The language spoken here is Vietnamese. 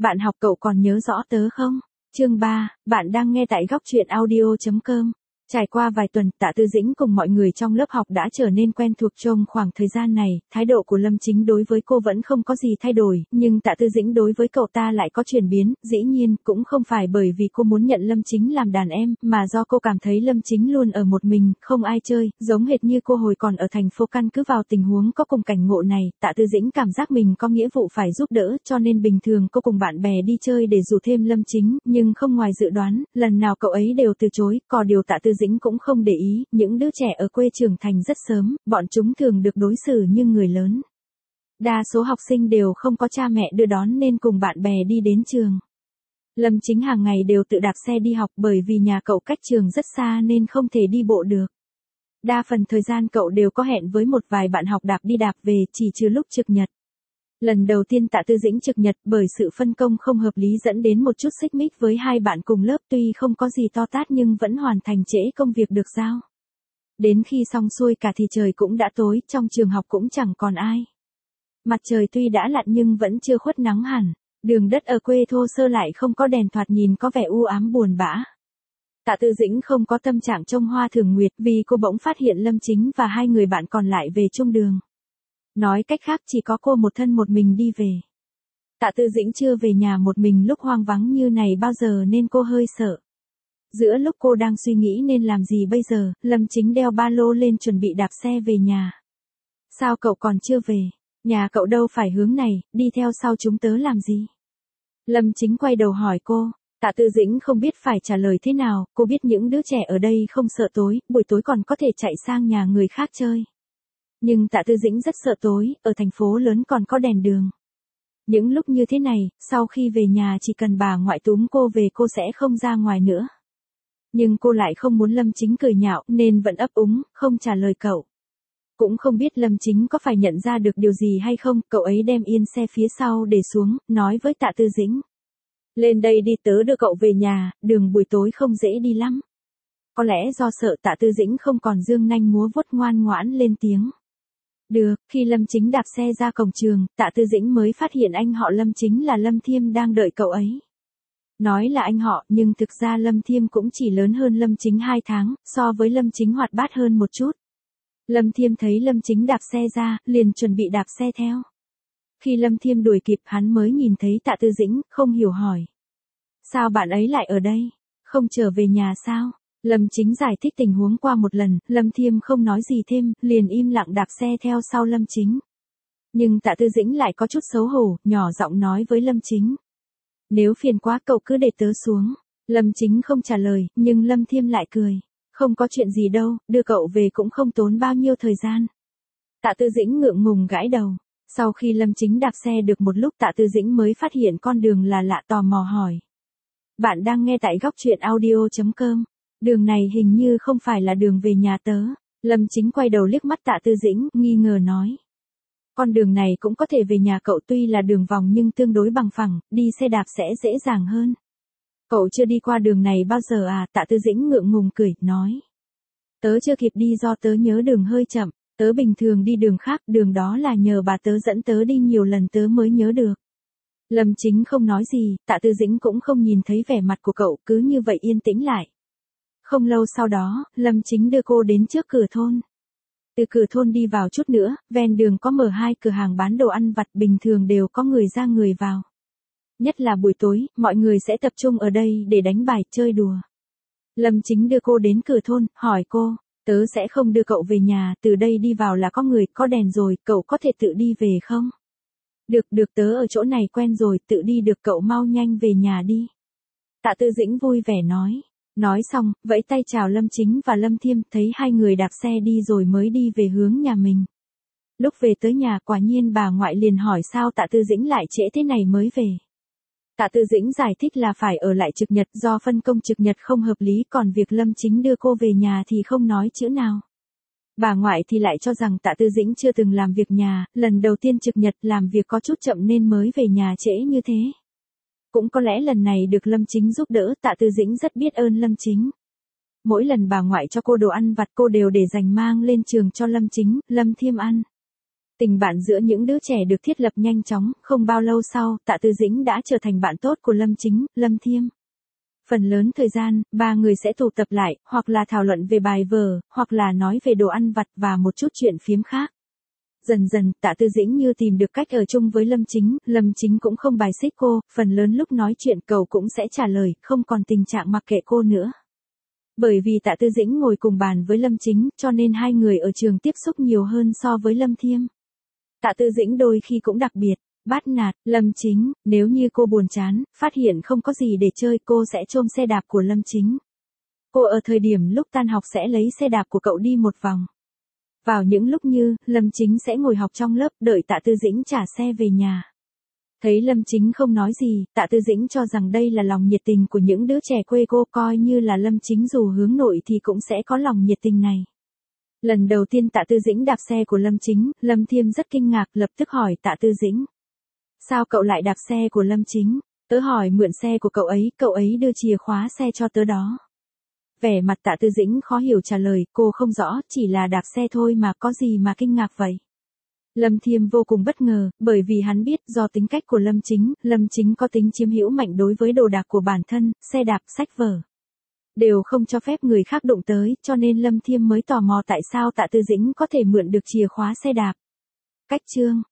Bạn học cậu còn nhớ rõ tớ không? Chương 3, bạn đang nghe tại góc truyện audio.com. Trải qua vài tuần, Tạ Tư Dĩnh cùng mọi người trong lớp học đã trở nên quen thuộc trong khoảng thời gian này, thái độ của Lâm Chính đối với cô vẫn không có gì thay đổi, nhưng Tạ Tư Dĩnh đối với cậu ta lại có chuyển biến, dĩ nhiên, cũng không phải bởi vì cô muốn nhận Lâm Chính làm đàn em, mà do cô cảm thấy Lâm Chính luôn ở một mình, không ai chơi, giống hệt như cô hồi còn ở thành phố. Căn cứ vào tình huống có cùng cảnh ngộ này, Tạ Tư Dĩnh cảm giác mình có nghĩa vụ phải giúp đỡ, cho nên bình thường cô cùng bạn bè đi chơi để rủ thêm Lâm Chính, nhưng không ngoài dự đoán, lần nào cậu ấy đều từ chối, có điều Tạ Tư Dĩnh cũng không để ý, những đứa trẻ ở quê trưởng thành rất sớm, bọn chúng thường được đối xử như người lớn. Đa số học sinh đều không có cha mẹ đưa đón nên cùng bạn bè đi đến trường. Lâm Chính hàng ngày đều tự đạp xe đi học bởi vì nhà cậu cách trường rất xa nên không thể đi bộ được. Đa phần thời gian cậu đều có hẹn với một vài bạn học đạp đi đạp về, chỉ trừ lúc trực nhật. Lần đầu tiên Tạ Tư Dĩnh trực nhật bởi sự phân công không hợp lý dẫn đến một chút xích mích với hai bạn cùng lớp, tuy không có gì to tát nhưng vẫn hoàn thành trễ công việc được giao. Đến khi xong xuôi cả thì trời cũng đã tối, trong trường học cũng chẳng còn ai. Mặt trời tuy đã lặn nhưng vẫn chưa khuất nắng hẳn, đường đất ở quê thô sơ lại không có đèn, thoạt nhìn có vẻ u ám buồn bã. Tạ Tư Dĩnh không có tâm trạng trông hoa thường nguyệt vì cô bỗng phát hiện Lâm Chính và hai người bạn còn lại về chung đường. Nói cách khác chỉ có cô một thân một mình đi về. Tạ Tư Dĩnh chưa về nhà một mình lúc hoang vắng như này bao giờ nên cô hơi sợ. Giữa lúc cô đang suy nghĩ nên làm gì bây giờ, Lâm Chính đeo ba lô lên chuẩn bị đạp xe về nhà. Sao cậu còn chưa về? Nhà cậu đâu phải hướng này, đi theo sau chúng tớ làm gì? Lâm Chính quay đầu hỏi cô. Tạ Tư Dĩnh không biết phải trả lời thế nào, cô biết những đứa trẻ ở đây không sợ tối, buổi tối còn có thể chạy sang nhà người khác chơi. Nhưng Tạ Tư Dĩnh rất sợ tối, ở thành phố lớn còn có đèn đường. Những lúc như thế này, sau khi về nhà chỉ cần bà ngoại túm cô về cô sẽ không ra ngoài nữa. Nhưng cô lại không muốn Lâm Chính cười nhạo nên vẫn ấp úng, không trả lời cậu. Cũng không biết Lâm Chính có phải nhận ra được điều gì hay không, cậu ấy đem yên xe phía sau để xuống, nói với Tạ Tư Dĩnh. Lên đây đi, tớ đưa cậu về nhà, đường buổi tối không dễ đi lắm. Có lẽ do sợ Tạ Tư Dĩnh không còn dương nanh múa vuốt, ngoan ngoãn lên tiếng. Được, khi Lâm Chính đạp xe ra cổng trường, Tạ Tư Dĩnh mới phát hiện anh họ Lâm Chính là Lâm Thiêm đang đợi cậu ấy. Nói là anh họ, nhưng thực ra Lâm Thiêm cũng chỉ lớn hơn Lâm Chính 2 tháng, so với Lâm Chính hoạt bát hơn một chút. Lâm Thiêm thấy Lâm Chính đạp xe ra, liền chuẩn bị đạp xe theo. Khi Lâm Thiêm đuổi kịp hắn mới nhìn thấy Tạ Tư Dĩnh, không hiểu hỏi. Sao bạn ấy lại ở đây? Không trở về nhà sao? Lâm Chính giải thích tình huống qua một lần, Lâm Thiêm không nói gì thêm, liền im lặng đạp xe theo sau Lâm Chính. Nhưng Tạ Tư Dĩnh lại có chút xấu hổ, nhỏ giọng nói với Lâm Chính. Nếu phiền quá cậu cứ để tớ xuống. Lâm Chính không trả lời, nhưng Lâm Thiêm lại cười. Không có chuyện gì đâu, đưa cậu về cũng không tốn bao nhiêu thời gian. Tạ Tư Dĩnh ngượng ngùng gãi đầu. Sau khi Lâm Chính đạp xe được một lúc Tạ Tư Dĩnh mới phát hiện con đường là lạ, tò mò hỏi. Bạn đang nghe tại góc truyện audio.com. Đường này hình như không phải là đường về nhà tớ. Lâm Chính quay đầu liếc mắt Tạ Tư Dĩnh, nghi ngờ nói. Con đường này cũng có thể về nhà cậu, tuy là đường vòng nhưng tương đối bằng phẳng, đi xe đạp sẽ dễ dàng hơn. Cậu chưa đi qua đường này bao giờ à? Tạ Tư Dĩnh ngượng ngùng cười, nói. Tớ chưa kịp đi do tớ nhớ đường hơi chậm, tớ bình thường đi đường khác, đường đó là nhờ bà tớ dẫn tớ đi nhiều lần tớ mới nhớ được. Lâm Chính không nói gì, Tạ Tư Dĩnh cũng không nhìn thấy vẻ mặt của cậu, cứ như vậy yên tĩnh lại. Không lâu sau đó, Lâm Chính đưa cô đến trước cửa thôn. Từ cửa thôn đi vào chút nữa, ven đường có mở 2 cửa hàng bán đồ ăn vặt, bình thường đều có người ra người vào. Nhất là buổi tối, mọi người sẽ tập trung ở đây để đánh bài, chơi đùa. Lâm Chính đưa cô đến cửa thôn, hỏi cô, tớ sẽ không đưa cậu về nhà, từ đây đi vào là có người, có đèn rồi, cậu có thể tự đi về không? Được, tớ ở chỗ này quen rồi, tự đi được, cậu mau nhanh về nhà đi. Tạ Tư Dĩnh vui vẻ nói. Nói xong, vẫy tay chào Lâm Chính và Lâm Thiêm, thấy hai người đạp xe đi rồi mới đi về hướng nhà mình. Lúc về tới nhà quả nhiên bà ngoại liền hỏi sao Tạ Tư Dĩnh lại trễ thế này mới về. Tạ Tư Dĩnh giải thích là phải ở lại trực nhật do phân công trực nhật không hợp lý, còn việc Lâm Chính đưa cô về nhà thì không nói chữ nào. Bà ngoại thì lại cho rằng Tạ Tư Dĩnh chưa từng làm việc nhà, lần đầu tiên trực nhật làm việc có chút chậm nên mới về nhà trễ như thế. Cũng có lẽ lần này được Lâm Chính giúp đỡ, Tạ Tư Dĩnh rất biết ơn Lâm Chính. Mỗi lần bà ngoại cho cô đồ ăn vặt cô đều để dành mang lên trường cho Lâm Chính, Lâm Thiêm ăn. Tình bạn giữa những đứa trẻ được thiết lập nhanh chóng, không bao lâu sau, Tạ Tư Dĩnh đã trở thành bạn tốt của Lâm Chính, Lâm Thiêm. Phần lớn thời gian, ba người sẽ tụ tập lại, hoặc là thảo luận về bài vở, hoặc là nói về đồ ăn vặt và một chút chuyện phiếm khác. Dần dần, Tạ Tư Dĩnh như tìm được cách ở chung với Lâm Chính cũng không bài xích cô, phần lớn lúc nói chuyện cậu cũng sẽ trả lời, không còn tình trạng mặc kệ cô nữa. Bởi vì Tạ Tư Dĩnh ngồi cùng bàn với Lâm Chính, cho nên hai người ở trường tiếp xúc nhiều hơn so với Lâm Thiêm. Tạ Tư Dĩnh đôi khi cũng đặc biệt, bắt nạt, Lâm Chính, nếu như cô buồn chán, phát hiện không có gì để chơi cô sẽ trôm xe đạp của Lâm Chính. Cô ở thời điểm lúc tan học sẽ lấy xe đạp của cậu đi một vòng. Vào những lúc như, Lâm Chính sẽ ngồi học trong lớp đợi Tạ Tư Dĩnh trả xe về nhà. Thấy Lâm Chính không nói gì, Tạ Tư Dĩnh cho rằng đây là lòng nhiệt tình của những đứa trẻ quê cô, coi như là Lâm Chính dù hướng nội thì cũng sẽ có lòng nhiệt tình này. Lần đầu tiên Tạ Tư Dĩnh đạp xe của Lâm Chính, Lâm Thiêm rất kinh ngạc lập tức hỏi Tạ Tư Dĩnh. Sao cậu lại đạp xe của Lâm Chính? Tớ hỏi mượn xe của cậu ấy đưa chìa khóa xe cho tớ đó. Vẻ mặt Tạ Tư Dĩnh khó hiểu trả lời, cô không rõ, chỉ là đạp xe thôi mà có gì mà kinh ngạc vậy. Lâm Thiêm vô cùng bất ngờ, bởi vì hắn biết do tính cách của Lâm Chính có tính chiếm hữu mạnh đối với đồ đạc của bản thân, xe đạp, sách vở. Đều không cho phép người khác đụng tới, cho nên Lâm Thiêm mới tò mò tại sao Tạ Tư Dĩnh có thể mượn được chìa khóa xe đạp. Cách chương